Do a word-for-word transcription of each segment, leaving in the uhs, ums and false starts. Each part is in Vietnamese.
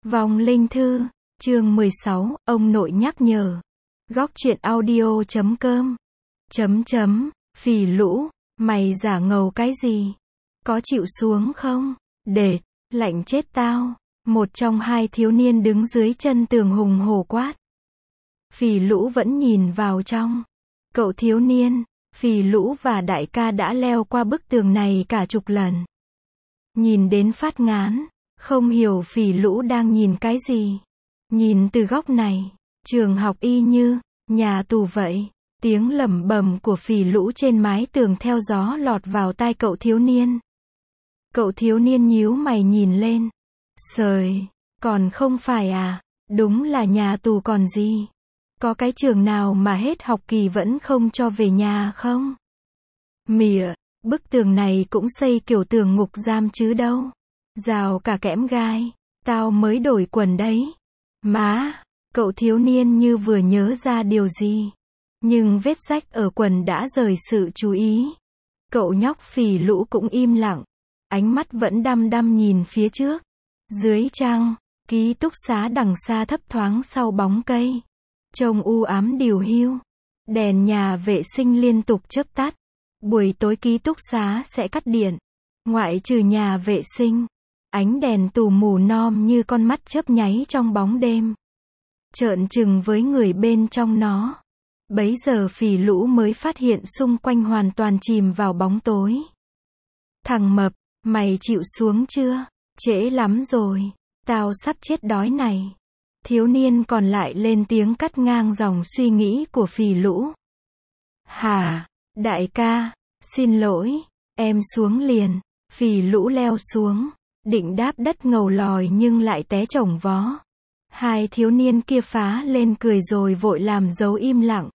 Vong linh thư, chương mười sáu, ông nội nhắc nhở. Góc truyện audio chấm com. Chấm chấm, phì lũ, mày giả ngầu cái gì? Có chịu xuống không? Đệt, lạnh chết tao. Một trong hai thiếu niên đứng dưới chân tường hùng hổ quát. Phì lũ vẫn nhìn vào trong. Cậu thiếu niên, phì lũ và đại ca đã leo qua bức tường này cả chục lần. Nhìn đến phát ngán, không hiểu phì lũ đang nhìn cái gì. Nhìn từ góc này, trường học y như nhà tù vậy. Tiếng lẩm bẩm của phì lũ trên mái tường theo gió lọt vào tai cậu thiếu niên. Cậu thiếu niên nhíu mày nhìn lên. Sời, còn không phải à, đúng là nhà tù còn gì. Có cái trường nào mà hết học kỳ vẫn không cho về nhà không? Mỉa, bức tường này cũng xây kiểu tường ngục giam chứ đâu. Rào cả kẽm gai, tao mới đổi quần đấy. Má, cậu thiếu niên như vừa nhớ ra điều gì. Nhưng vết rách ở quần đã rời sự chú ý. Cậu nhóc phì lũ cũng im lặng. Ánh mắt vẫn đăm đăm nhìn phía trước. Dưới trăng, ký túc xá đằng xa thấp thoáng sau bóng cây. Trông u ám điều hiu. Đèn nhà vệ sinh liên tục chớp tắt. Buổi tối ký túc xá sẽ cắt điện. Ngoại trừ nhà vệ sinh, ánh đèn tù mù nom như con mắt chớp nháy trong bóng đêm. Trợn trừng với người bên trong nó. Bấy giờ phì lũ mới phát hiện xung quanh hoàn toàn chìm vào bóng tối. Thằng mập, mày chịu xuống chưa? Trễ lắm rồi, tao sắp chết đói này. Thiếu niên còn lại lên tiếng cắt ngang dòng suy nghĩ của phì lũ. Hả, đại ca, xin lỗi, em xuống liền. Phì lũ leo xuống, định đáp đất ngầu lòi nhưng lại té chổng vó. Hai thiếu niên kia phá lên cười rồi vội làm dấu im lặng.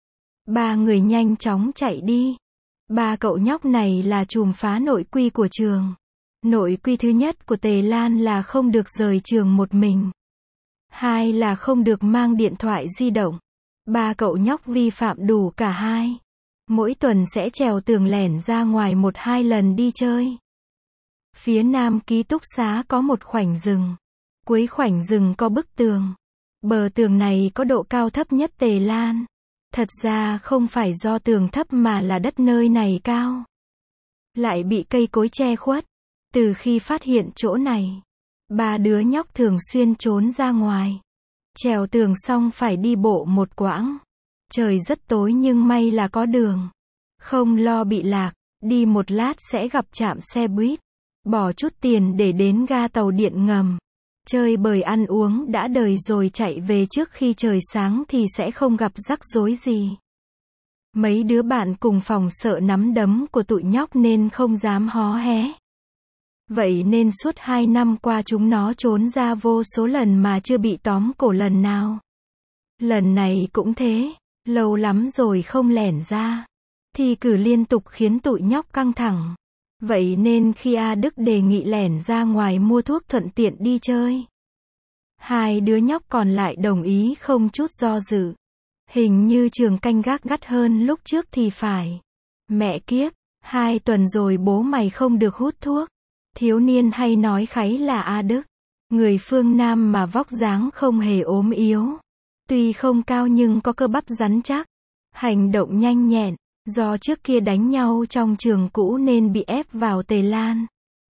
Ba người nhanh chóng chạy đi. Ba cậu nhóc này là trùm phá nội quy của trường. Nội quy thứ nhất của Tề Lan là không được rời trường một mình. Hai là không được mang điện thoại di động. Ba cậu nhóc vi phạm đủ cả hai. Mỗi tuần sẽ trèo tường lẻn ra ngoài một hai lần đi chơi. Phía nam ký túc xá có một khoảnh rừng. Cuối khoảnh rừng có bức tường. Bờ tường này có độ cao thấp nhất Tề Lan. Thật ra không phải do tường thấp mà là đất nơi này cao. Lại bị cây cối che khuất. Từ khi phát hiện chỗ này, ba đứa nhóc thường xuyên trốn ra ngoài. Trèo tường xong phải đi bộ một quãng. Trời rất tối nhưng may là có đường. Không lo bị lạc, đi một lát sẽ gặp trạm xe buýt. Bỏ chút tiền để đến ga tàu điện ngầm. Chơi bời ăn uống đã đời rồi chạy về trước khi trời sáng thì sẽ không gặp rắc rối gì. Mấy đứa bạn cùng phòng sợ nắm đấm của tụi nhóc nên không dám hó hé. Vậy nên suốt hai năm qua chúng nó trốn ra vô số lần mà chưa bị tóm cổ lần nào. Lần này cũng thế, lâu lắm rồi không lẻn ra. Thi cử liên tục khiến tụi nhóc căng thẳng. Vậy nên khi A Đức đề nghị lẻn ra ngoài mua thuốc thuận tiện đi chơi, hai đứa nhóc còn lại đồng ý không chút do dự. Hình như trường canh gác gắt hơn lúc trước thì phải. Mẹ kiếp, hai tuần rồi bố mày không được hút thuốc. Thiếu niên hay nói kháy là A Đức. Người phương Nam mà vóc dáng không hề ốm yếu. Tuy không cao nhưng có cơ bắp rắn chắc. Hành động nhanh nhẹn. Do trước kia đánh nhau trong trường cũ nên bị ép vào Tề Lan.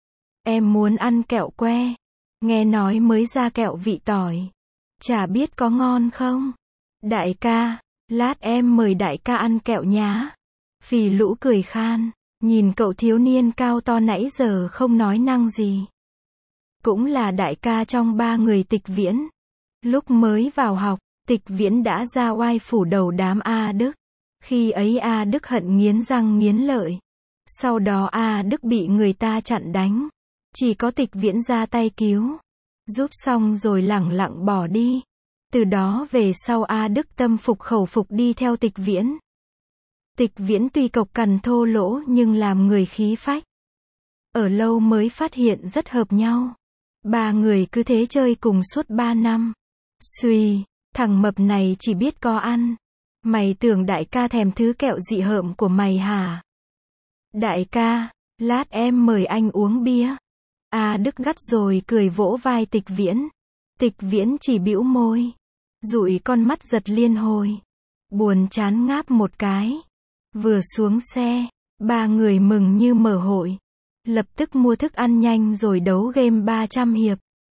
Em muốn ăn kẹo que. Nghe nói mới ra kẹo vị tỏi. Chả biết có ngon không? Đại ca, lát em mời đại ca ăn kẹo nhá. Phì lũ cười khan. Nhìn cậu thiếu niên cao to nãy giờ không nói năng gì. Cũng là đại ca trong ba người Tịch Viễn. Lúc mới vào học, Tịch Viễn đã ra oai phủ đầu đám A Đức. Khi ấy A Đức hận nghiến răng nghiến lợi. Sau đó A Đức bị người ta chặn đánh. Chỉ có Tịch Viễn ra tay cứu. Giúp xong rồi lẳng lặng bỏ đi. Từ đó về sau A Đức tâm phục khẩu phục đi theo Tịch Viễn. Tịch Viễn tuy cộc cằn thô lỗ nhưng làm người khí phách. Ở lâu mới phát hiện rất hợp nhau. Ba người cứ thế chơi cùng suốt ba năm. Xuy, thằng mập này chỉ biết có ăn. Mày tưởng đại ca thèm thứ kẹo dị hợm của mày hả? Đại ca, lát em mời anh uống bia. A Đức gắt rồi cười vỗ vai Tịch Viễn. Tịch Viễn chỉ bĩu môi, dụi con mắt giật liên hồi, buồn chán ngáp một cái. Vừa xuống xe, ba người mừng như mở hội, lập tức mua thức ăn nhanh rồi đấu game ba trăm hiệp.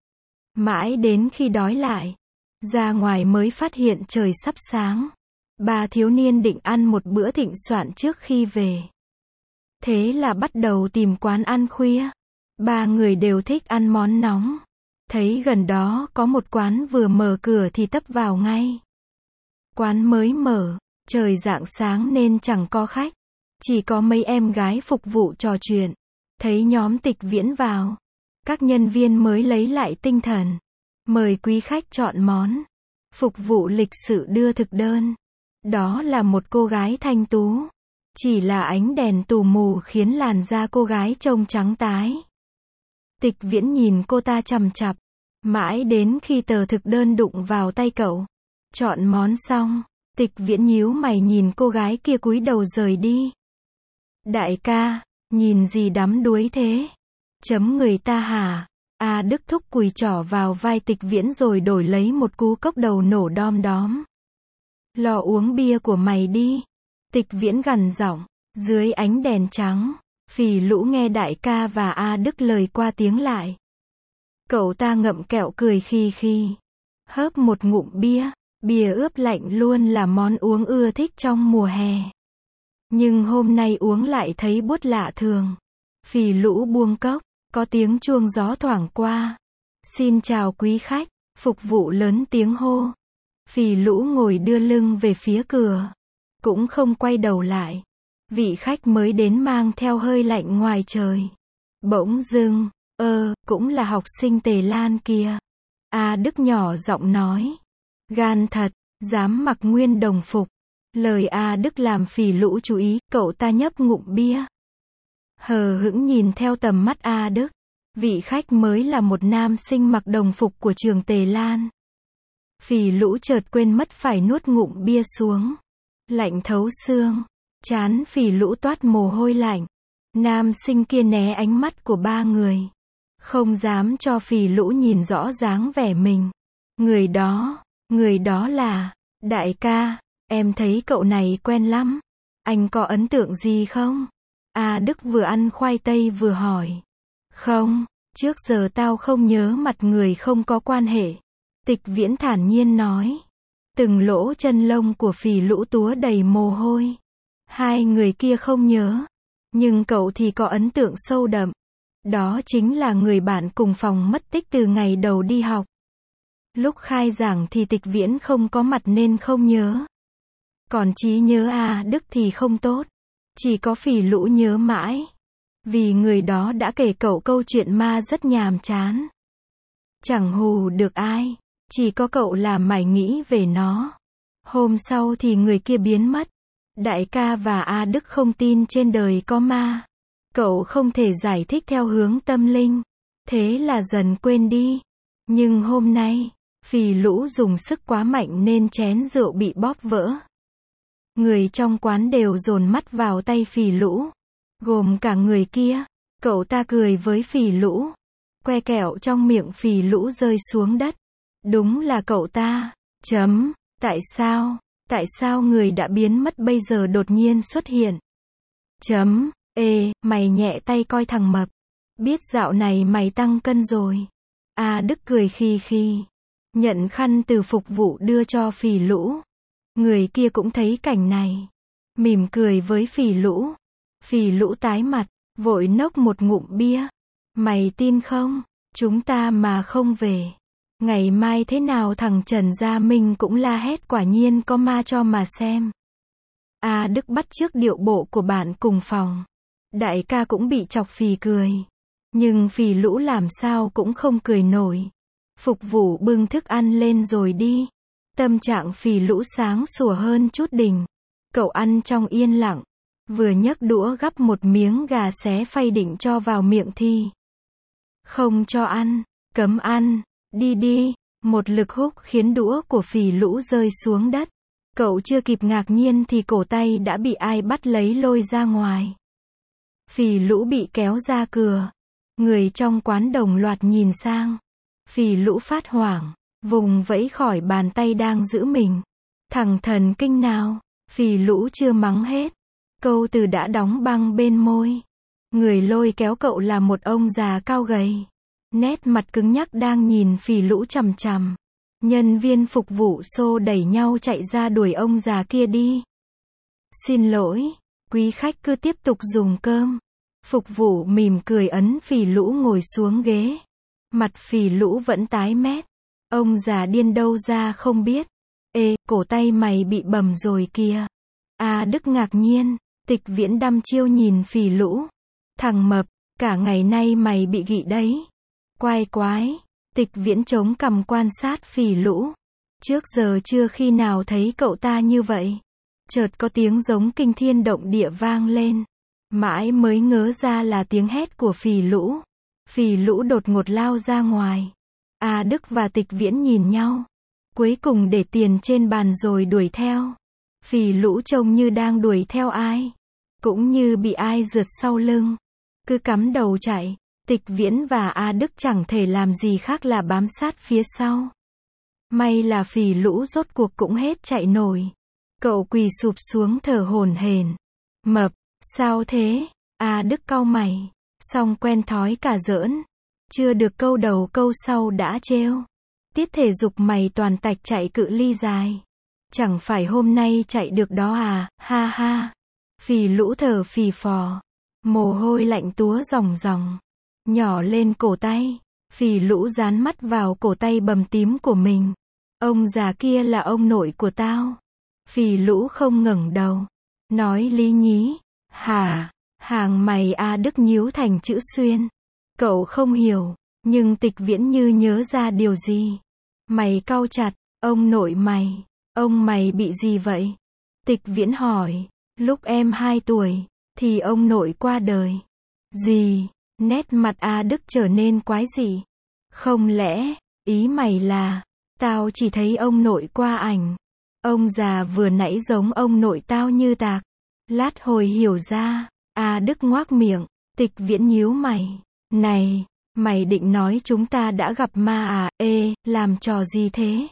Mãi đến khi đói lại, ra ngoài mới phát hiện trời sắp sáng. Ba thiếu niên định ăn một bữa thịnh soạn trước khi về. Thế là bắt đầu tìm quán ăn khuya. Ba người đều thích ăn món nóng. Thấy gần đó có một quán vừa mở cửa thì tấp vào ngay. Quán mới mở, trời rạng sáng nên chẳng có khách. Chỉ có mấy em gái phục vụ trò chuyện. Thấy nhóm Tịch Viễn vào, các nhân viên mới lấy lại tinh thần. Mời quý khách chọn món. Phục vụ lịch sự đưa thực đơn. Đó là một cô gái thanh tú. Chỉ là ánh đèn tù mù khiến làn da cô gái trông trắng tái. Tịch Viễn nhìn cô ta chằm chặp. Mãi đến khi tờ thực đơn đụng vào tay cậu. Chọn món xong, Tịch Viễn nhíu mày nhìn cô gái kia cúi đầu rời đi. Đại ca, nhìn gì đắm đuối thế? Chấm người ta hả? A Đức thúc cùi trỏ vào vai Tịch Viễn rồi đổi lấy một cú cốc đầu nổ đom đóm. Lo uống bia của mày đi. Tịch Viễn gằn giọng, dưới ánh đèn trắng, Phì Lũ nghe đại ca và A Đức lời qua tiếng lại. Cậu ta ngậm kẹo cười khi khi, hớp một ngụm bia, bia ướp lạnh luôn là món uống ưa thích trong mùa hè. Nhưng hôm nay uống lại thấy buốt lạ thường. Phì Lũ buông cốc, có tiếng chuông gió thoảng qua. Xin chào quý khách, phục vụ lớn tiếng hô. Phì Lũ ngồi đưa lưng về phía cửa, cũng không quay đầu lại. Vị khách mới đến mang theo hơi lạnh ngoài trời. Bỗng dưng, ơ, cũng là học sinh Tề Lan kia. A Đức nhỏ giọng nói. Gan thật, dám mặc nguyên đồng phục. Lời A Đức làm Phì Lũ chú ý, cậu ta nhấp ngụm bia. Hờ hững nhìn theo tầm mắt A Đức. Vị khách mới là một nam sinh mặc đồng phục của trường Tề Lan. Phì Lũ chợt quên mất phải nuốt ngụm bia xuống. Lạnh thấu xương. Trán Phì Lũ toát mồ hôi lạnh. Nam sinh kia né ánh mắt của ba người. Không dám cho Phì Lũ nhìn rõ dáng vẻ mình. Người đó, người đó là, đại ca, em thấy cậu này quen lắm. Anh có ấn tượng gì không? A Đức vừa ăn khoai tây vừa hỏi. Không, trước giờ tao không nhớ mặt người không có quan hệ. Tịch Viễn thản nhiên nói. Từng lỗ chân lông của Phì Lũ túa đầy mồ hôi. Hai người kia không nhớ. Nhưng cậu thì có ấn tượng sâu đậm. Đó chính là người bạn cùng phòng mất tích từ ngày đầu đi học. Lúc khai giảng thì Tịch Viễn không có mặt nên không nhớ. Còn trí nhớ A Đức thì không tốt. Chỉ có Phì Lũ nhớ mãi. Vì người đó đã kể cậu câu chuyện ma rất nhàm chán. Chẳng hù được ai. Chỉ có cậu là mải nghĩ về nó. Hôm sau thì người kia biến mất. Đại ca và A Đức không tin trên đời có ma. Cậu không thể giải thích theo hướng tâm linh. Thế là dần quên đi. Nhưng hôm nay, Phì Lũ dùng sức quá mạnh nên chén rượu bị bóp vỡ. Người trong quán đều dồn mắt vào tay Phì Lũ. Gồm cả người kia. Cậu ta cười với Phì Lũ. Que kẹo trong miệng Phì Lũ rơi xuống đất. Đúng là cậu ta. Chấm. Tại sao? Tại sao người đã biến mất bây giờ đột nhiên xuất hiện? Chấm. Ê, mày nhẹ tay coi thằng mập. Biết dạo này mày tăng cân rồi. A Đức cười khi khi. Nhận khăn từ phục vụ đưa cho Phì Lũ. Người kia cũng thấy cảnh này. Mỉm cười với Phì Lũ. Phì Lũ tái mặt, vội nốc một ngụm bia. Mày tin không? Chúng ta mà không về. Ngày mai thế nào thằng Trần Gia Minh cũng la hét quả nhiên có ma cho mà xem. A Đức bắt chước điệu bộ của bạn cùng phòng. Đại ca cũng bị chọc phì cười. Nhưng Phì Lũ làm sao cũng không cười nổi. Phục vụ bưng thức ăn lên rồi đi. Tâm trạng Phì Lũ sáng sủa hơn chút đỉnh. Cậu ăn trong yên lặng. Vừa nhấc đũa gắp một miếng gà xé phay định cho vào miệng thì. Không cho ăn, cấm ăn, đi đi. Một lực húc khiến đũa của Phì Lũ rơi xuống đất. Cậu chưa kịp ngạc nhiên thì cổ tay đã bị ai bắt lấy lôi ra ngoài. Phì Lũ bị kéo ra cửa. Người trong quán đồng loạt nhìn sang. Phỉ Lũ phát hoảng, vùng vẫy khỏi bàn tay đang giữ mình. Thằng thần kinh nào, Phỉ Lũ chưa mắng hết. Câu từ đã đóng băng bên môi. Người lôi kéo cậu là một ông già cao gầy. Nét mặt cứng nhắc đang nhìn Phỉ Lũ chằm chằm. Nhân viên phục vụ xô đẩy nhau chạy ra đuổi ông già kia đi. Xin lỗi, quý khách cứ tiếp tục dùng cơm. Phục vụ mỉm cười ấn Phỉ Lũ ngồi xuống ghế. Mặt Phỉ Lũ vẫn tái mét. Ông già điên đâu ra không biết. Ê, cổ tay mày bị bầm rồi kìa. A Đức ngạc nhiên, Tịch Viễn đăm chiêu nhìn Phỉ Lũ. Thằng mập, cả ngày nay mày bị gị đấy. Quái quái, Tịch Viễn chống cằm quan sát Phỉ Lũ. Trước giờ chưa khi nào thấy cậu ta như vậy. Chợt có tiếng giống kinh thiên động địa vang lên. Mãi mới ngớ ra là tiếng hét của Phỉ Lũ. Phỉ Lũ đột ngột lao ra ngoài. A Đức và Tịch Viễn nhìn nhau. Cuối cùng để tiền trên bàn rồi đuổi theo. Phỉ Lũ trông như đang đuổi theo ai. Cũng như bị ai rượt sau lưng. Cứ cắm đầu chạy. Tịch Viễn và A Đức chẳng thể làm gì khác là bám sát phía sau. May là Phỉ Lũ rốt cuộc cũng hết chạy nổi. Cậu quỳ sụp xuống thở hổn hển. Mập, sao thế? A Đức cau mày. Xong quen thói cả giỡn. Chưa được câu đầu câu sau đã trêu. Tiết thể dục mày toàn tạch chạy cự ly dài. Chẳng phải hôm nay chạy được đó à, ha ha. Phỉ Lũ thở phì phò. Mồ hôi lạnh túa ròng ròng. Nhỏ lên cổ tay. Phỉ Lũ dán mắt vào cổ tay bầm tím của mình. Ông già kia là ông nội của tao. Phỉ Lũ không ngẩng đầu. Nói lý nhí. Hả? Hàng mày A Đức nhíu thành chữ xuyên. Cậu không hiểu. Nhưng Tịch Viễn như nhớ ra điều gì. Mày cau chặt. Ông nội mày. Ông mày bị gì vậy? Tịch Viễn hỏi. Lúc em hai tuổi. Thì ông nội qua đời. Gì? Nét mặt A Đức trở nên quái dị. Không lẽ, ý mày là, tao chỉ thấy ông nội qua ảnh. Ông già vừa nãy giống ông nội tao như tạc. Lát hồi hiểu ra, A Đức ngoác miệng, Tịch Viễn nhíu mày. Này, mày định nói chúng ta đã gặp ma à? Ê, làm trò gì thế?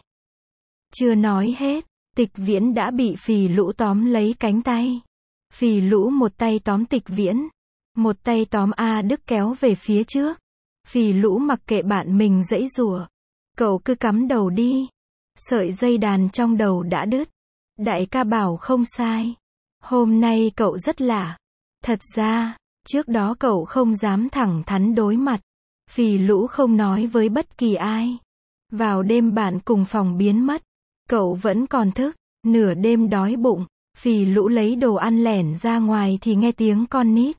Chưa nói hết, Tịch Viễn đã bị Phỉ Lũ tóm lấy cánh tay. Phỉ Lũ một tay tóm Tịch Viễn. Một tay tóm A Đức kéo về phía trước. Phỉ Lũ mặc kệ bạn mình giãy giụa. Cậu cứ cắm đầu đi. Sợi dây đàn trong đầu đã đứt. Đại ca bảo không sai. Hôm nay cậu rất lạ. Thật ra, trước đó cậu không dám thẳng thắn đối mặt. Phỉ Lũ không nói với bất kỳ ai. Vào đêm bạn cùng phòng biến mất. Cậu vẫn còn thức. Nửa đêm đói bụng. Phỉ Lũ lấy đồ ăn lẻn ra ngoài thì nghe tiếng con nít.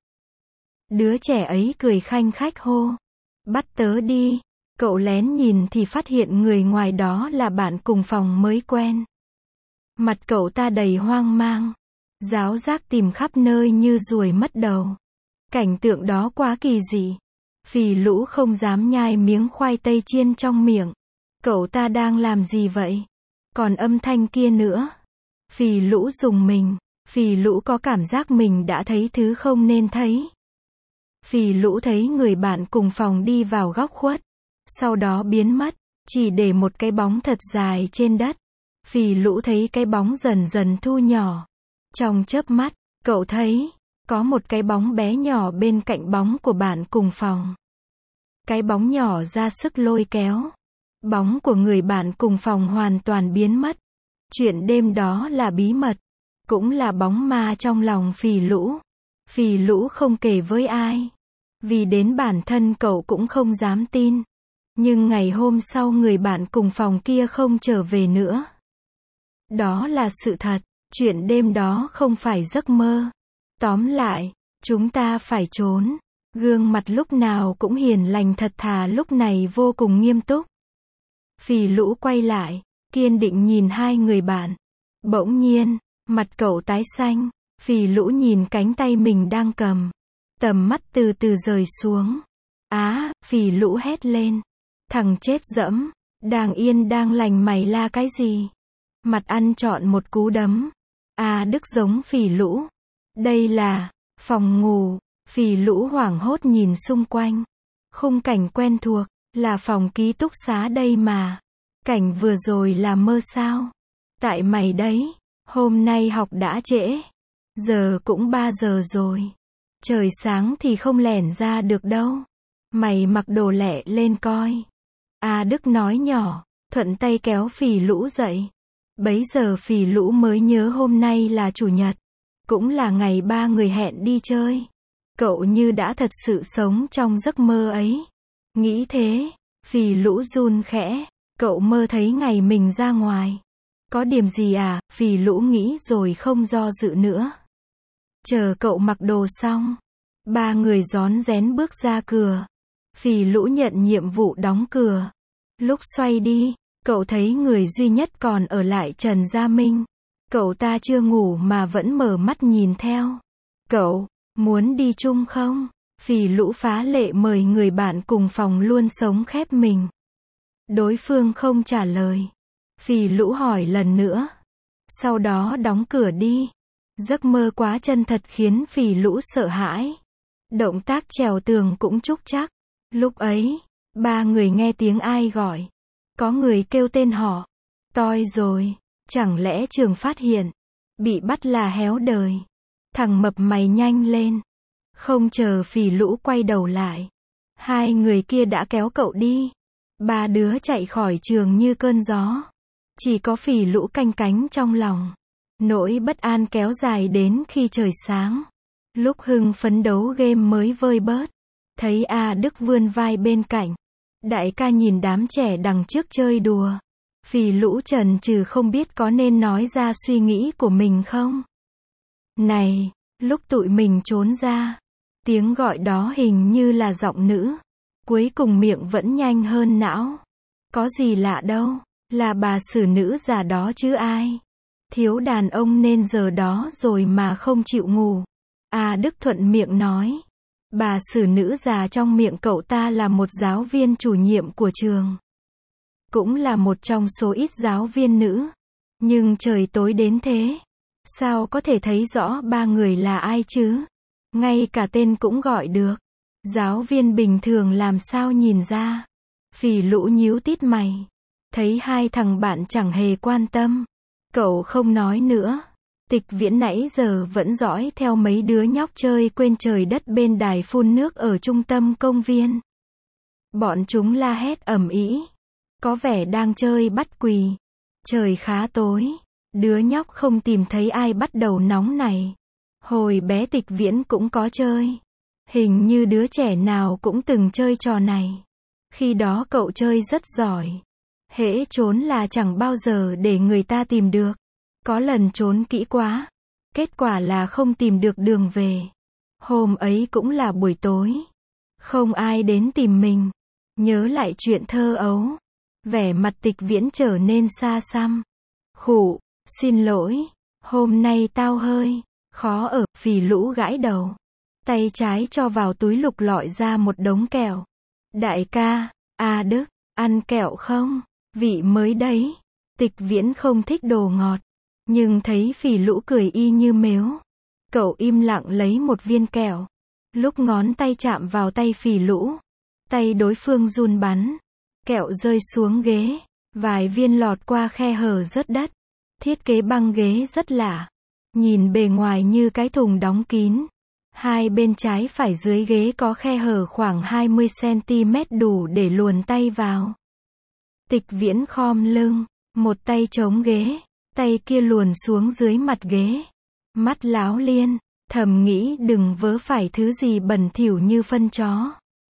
Đứa trẻ ấy cười khanh khách hô. Bắt tớ đi. Cậu lén nhìn thì phát hiện người ngoài đó là bạn cùng phòng mới quen. Mặt cậu ta đầy hoang mang. Ráo rác tìm khắp nơi như ruồi mất đầu. Cảnh tượng đó quá kỳ dị. Phỉ Lũ không dám nhai miếng khoai tây chiên trong miệng. Cậu ta đang làm gì vậy? Còn âm thanh kia nữa. Phỉ Lũ rùng mình. Phỉ Lũ có cảm giác mình đã thấy thứ không nên thấy. Phỉ Lũ thấy người bạn cùng phòng đi vào góc khuất. Sau đó biến mất. Chỉ để một cái bóng thật dài trên đất. Phỉ Lũ thấy cái bóng dần dần thu nhỏ. Trong chớp mắt, cậu thấy có một cái bóng bé nhỏ bên cạnh bóng của bạn cùng phòng. Cái bóng nhỏ ra sức lôi kéo. Bóng của người bạn cùng phòng hoàn toàn biến mất. Chuyện đêm đó là bí mật. Cũng là bóng ma trong lòng Phỉ Lũ. Phỉ Lũ không kể với ai. Vì đến bản thân cậu cũng không dám tin. Nhưng ngày hôm sau người bạn cùng phòng kia không trở về nữa. Đó là sự thật. Chuyện đêm đó không phải giấc mơ. Tóm lại, chúng ta phải trốn. Gương mặt lúc nào cũng hiền lành thật thà lúc này vô cùng nghiêm túc. Phỉ Lũ quay lại, kiên định nhìn hai người bạn. Bỗng nhiên, mặt cậu tái xanh. Phỉ Lũ nhìn cánh tay mình đang cầm. Tầm mắt từ từ rời xuống. Á, Phỉ Lũ hét lên. Thằng chết dẫm, đang yên đang lành mày la cái gì? Mặt ăn trọn một cú đấm. A Đức giống Phỉ Lũ. Đây là phòng ngủ. Phỉ Lũ hoảng hốt nhìn xung quanh. Khung cảnh quen thuộc. Là phòng ký túc xá đây mà. Cảnh vừa rồi là mơ sao? Tại mày đấy. Hôm nay học đã trễ. Giờ cũng ba giờ rồi. Trời sáng thì không lẻn ra được đâu. Mày mặc đồ lẹ lên coi. A Đức nói nhỏ, thuận tay kéo Phỉ Lũ dậy. Bấy giờ Phỉ Lũ mới nhớ hôm nay là chủ nhật. Cũng là ngày ba người hẹn đi chơi. Cậu như đã thật sự sống trong giấc mơ ấy. Nghĩ thế, Phỉ Lũ run khẽ. Cậu mơ thấy ngày mình ra ngoài. Có điểm gì à? Phỉ Lũ nghĩ rồi không do dự nữa. Chờ cậu mặc đồ xong, ba người rón rén bước ra cửa. Phỉ Lũ nhận nhiệm vụ đóng cửa. Lúc xoay đi, cậu thấy người duy nhất còn ở lại Trần Gia Minh. Cậu ta chưa ngủ mà vẫn mở mắt nhìn theo. Cậu, muốn đi chung không? Phỉ Lũ phá lệ mời người bạn cùng phòng luôn sống khép mình. Đối phương không trả lời. Phỉ Lũ hỏi lần nữa. Sau đó đóng cửa đi. Giấc mơ quá chân thật khiến Phỉ Lũ sợ hãi. Động tác trèo tường cũng trúc trắc. Lúc ấy, ba người nghe tiếng ai gọi. Có người kêu tên họ. Toi rồi. Chẳng lẽ Trường phát hiện. Bị bắt là héo đời. Thằng mập mày nhanh lên. Không chờ Phỉ Lũ quay đầu lại. Hai người kia đã kéo cậu đi. Ba đứa chạy khỏi trường như cơn gió. Chỉ có Phỉ Lũ canh cánh trong lòng. Nỗi bất an kéo dài đến khi trời sáng. Lúc hưng phấn đấu game mới vơi bớt. Thấy A Đức vươn vai bên cạnh. Đại ca nhìn đám trẻ đằng trước chơi đùa. Phỉ Lũ chần chừ không biết có nên nói ra suy nghĩ của mình không. Này, lúc tụi mình trốn ra. Tiếng gọi đó hình như là giọng nữ. Cuối cùng miệng vẫn nhanh hơn não. Có gì lạ đâu, là bà xử nữ già đó chứ ai. Thiếu đàn ông nên giờ đó rồi mà không chịu ngủ. A Đức thuận miệng nói. Bà xử nữ già trong miệng cậu ta là một giáo viên chủ nhiệm của trường. Cũng là một trong số ít giáo viên nữ. Nhưng trời tối đến thế. Sao có thể thấy rõ ba người là ai chứ? Ngay cả tên cũng gọi được. Giáo viên bình thường làm sao nhìn ra? Phỉ Lũ nhíu tít mày. Thấy hai thằng bạn chẳng hề quan tâm. Cậu không nói nữa. Tịch Viễn nãy giờ vẫn dõi theo mấy đứa nhóc chơi quên trời đất bên đài phun nước ở trung tâm công viên. Bọn chúng la hét ầm ĩ. Có vẻ đang chơi bắt quỳ. Trời khá tối. Đứa nhóc không tìm thấy ai bắt đầu nóng này. Hồi bé Tịch Viễn cũng có chơi. Hình như đứa trẻ nào cũng từng chơi trò này. Khi đó cậu chơi rất giỏi. Hễ trốn là chẳng bao giờ để người ta tìm được. Có lần trốn kỹ quá. Kết quả là không tìm được đường về. Hôm ấy cũng là buổi tối. Không ai đến tìm mình. Nhớ lại chuyện thơ ấu. Vẻ mặt Tịch Viễn trở nên xa xăm. Khụ, xin lỗi. Hôm nay tao hơi khó ở. Phỉ Lũ gãi đầu. Tay trái cho vào túi lục lọi ra một đống kẹo. Đại ca, A Đức, ăn kẹo không? Vị mới đấy. Tịch Viễn không thích đồ ngọt. Nhưng thấy Phỉ Lũ cười y như mếu. Cậu im lặng lấy một viên kẹo. Lúc ngón tay chạm vào tay Phỉ Lũ. Tay đối phương run bắn. Kẹo rơi xuống ghế. Vài viên lọt qua khe hở rớt đất. Thiết kế băng ghế rất lạ. Nhìn bề ngoài như cái thùng đóng kín. Hai bên trái phải dưới ghế có khe hở khoảng hai mươi xăng-ti-mét đủ để luồn tay vào. Tịch Viễn khom lưng. Một tay chống ghế. Tay kia luồn xuống dưới mặt ghế. Mắt láo liên. Thầm nghĩ đừng vớ phải thứ gì bẩn thỉu như phân chó.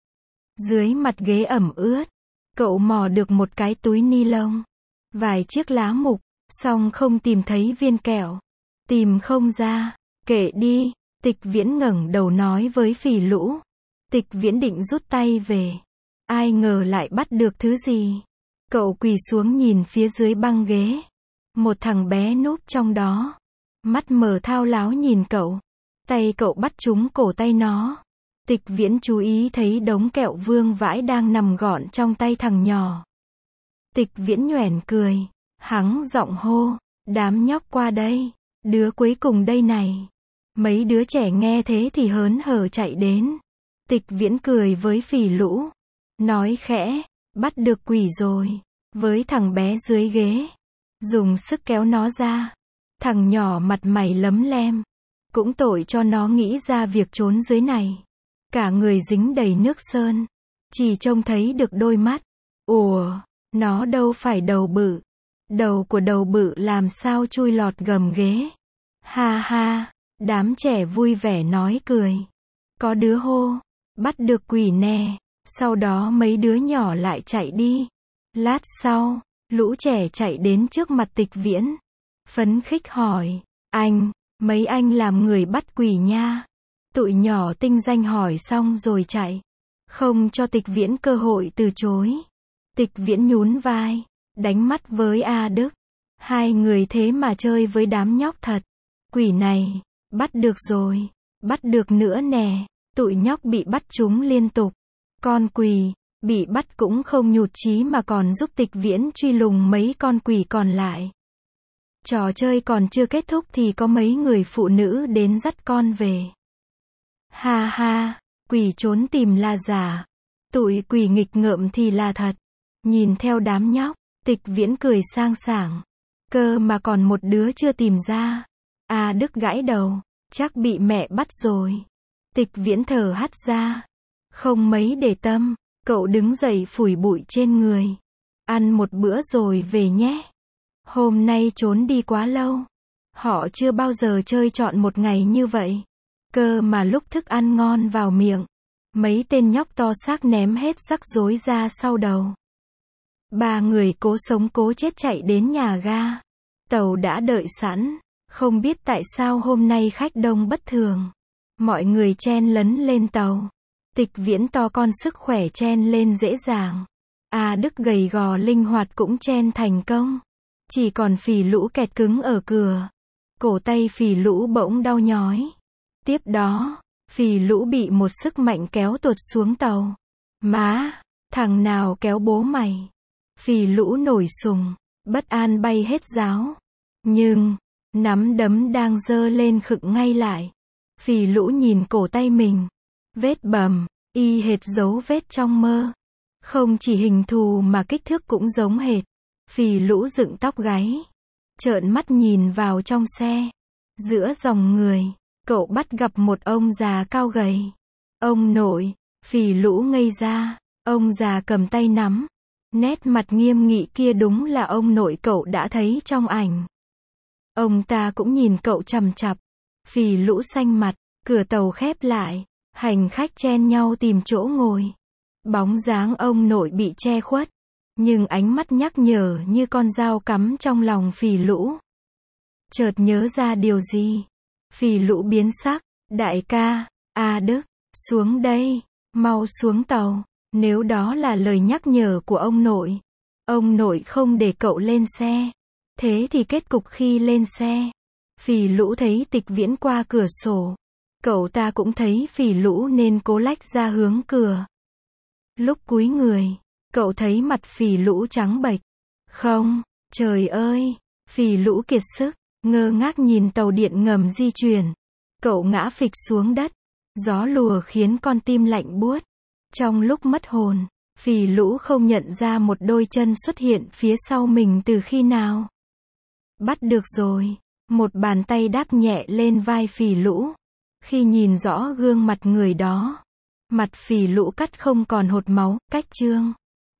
Dưới mặt ghế ẩm ướt. Cậu mò được một cái túi ni lông. Vài chiếc lá mục. Xong không tìm thấy viên kẹo. Tìm không ra. Kệ đi. Tịch Viễn ngẩng đầu nói với Phỉ Lũ. Tịch Viễn định rút tay về. Ai ngờ lại bắt được thứ gì. Cậu quỳ xuống nhìn phía dưới băng ghế. Một thằng bé núp trong đó. Mắt mờ thao láo nhìn cậu. Tay cậu bắt trúng cổ tay nó. Tịch Viễn chú ý thấy đống kẹo vương vãi đang nằm gọn trong tay thằng nhỏ. Tịch Viễn nhoẻn cười. Hắng giọng hô. Đám nhóc qua đây. Đứa cuối cùng đây này. Mấy đứa trẻ nghe thế thì hớn hở chạy đến. Tịch Viễn cười với Phỉ Lũ. Nói khẽ. Bắt được quỷ rồi. Với thằng bé dưới ghế. Dùng sức kéo nó ra. Thằng nhỏ mặt mày lấm lem. Cũng tội cho nó nghĩ ra việc trốn dưới này. Cả người dính đầy nước sơn. Chỉ trông thấy được đôi mắt. Ủa, nó đâu phải đầu bự. Đầu của đầu bự làm sao chui lọt gầm ghế. Ha ha, đám trẻ vui vẻ nói cười. Có đứa hô, bắt được quỷ nè. Sau đó mấy đứa nhỏ lại chạy đi. Lát sau, lũ trẻ chạy đến trước mặt Tịch Viễn. Phấn khích hỏi, anh, mấy anh làm người bắt quỷ nha. Tụi nhỏ tinh danh hỏi xong rồi chạy. Không cho Tịch Viễn cơ hội từ chối. Tịch Viễn nhún vai, đánh mắt với A Đức. Hai người thế mà chơi với đám nhóc thật. Quỷ này, bắt được rồi, bắt được nữa nè. Tụi nhóc bị bắt chúng liên tục. Con quỷ, bị bắt cũng không nhụt chí mà còn giúp Tịch Viễn truy lùng mấy con quỷ còn lại. Trò chơi còn chưa kết thúc thì có mấy người phụ nữ đến dắt con về. Ha ha, quỷ trốn tìm là giả. Tụi quỷ nghịch ngợm thì là thật. Nhìn theo đám nhóc, Tịch Viễn cười sang sảng. Cơ mà còn một đứa chưa tìm ra. A Đức gãi đầu, chắc bị mẹ bắt rồi. Tịch Viễn thở hắt ra. Không mấy để tâm, cậu đứng dậy phủi bụi trên người. Ăn một bữa rồi về nhé. Hôm nay trốn đi quá lâu. Họ chưa bao giờ chơi trọn một ngày như vậy. Cơ mà lúc thức ăn ngon vào miệng, mấy tên nhóc to xác ném hết rắc rối ra sau đầu. Ba người cố sống cố chết chạy đến nhà ga. Tàu đã đợi sẵn. Không biết tại sao hôm nay khách đông bất thường. Mọi người chen lấn lên tàu. Tịch Viễn to con sức khỏe chen lên dễ dàng. A Đức gầy gò linh hoạt cũng chen thành công. Chỉ còn Phì Lũ kẹt cứng ở cửa. Cổ tay Phì Lũ bỗng đau nhói. Tiếp đó, Phì Lũ bị một sức mạnh kéo tuột xuống tàu. Má, thằng nào kéo bố mày? Phì Lũ nổi sùng, bất an bay hết giáo. Nhưng, nắm đấm đang giơ lên khựng ngay lại. Phì Lũ nhìn cổ tay mình. Vết bầm, y hệt dấu vết trong mơ. Không chỉ hình thù mà kích thước cũng giống hệt. Phì Lũ dựng tóc gáy. Trợn mắt nhìn vào trong xe. Giữa dòng người, cậu bắt gặp một ông già cao gầy. Ông nội, Phì Lũ ngây ra. Ông già cầm tay nắm. Nét mặt nghiêm nghị kia đúng là ông nội cậu đã thấy trong ảnh. Ông ta cũng nhìn cậu chằm chặp. Phì Lũ xanh mặt, cửa tàu khép lại. Hành khách chen nhau tìm chỗ ngồi. Bóng dáng ông nội bị che khuất. Nhưng ánh mắt nhắc nhở như con dao cắm trong lòng Phì Lũ. Chợt nhớ ra điều gì. Phì Lũ biến sắc. Đại ca, A Đức, xuống đây, mau xuống tàu. Nếu đó là lời nhắc nhở của ông nội. Ông nội không để cậu lên xe. Thế thì kết cục khi lên xe. Phì Lũ thấy Tịch Viễn qua cửa sổ. Cậu ta cũng thấy Phì Lũ nên cố lách ra hướng cửa. Lúc cúi người, cậu thấy mặt Phì Lũ trắng bệch. Không, trời ơi, Phì Lũ kiệt sức, ngơ ngác nhìn tàu điện ngầm di chuyển. Cậu ngã phịch xuống đất. Gió lùa khiến con tim lạnh buốt. Trong lúc mất hồn, Phì Lũ không nhận ra một đôi chân xuất hiện phía sau mình từ khi nào. Bắt được rồi. Một bàn tay đáp nhẹ lên vai Phì Lũ. Khi nhìn rõ gương mặt người đó, mặt Phì Lũ cắt không còn hột máu, cách chương.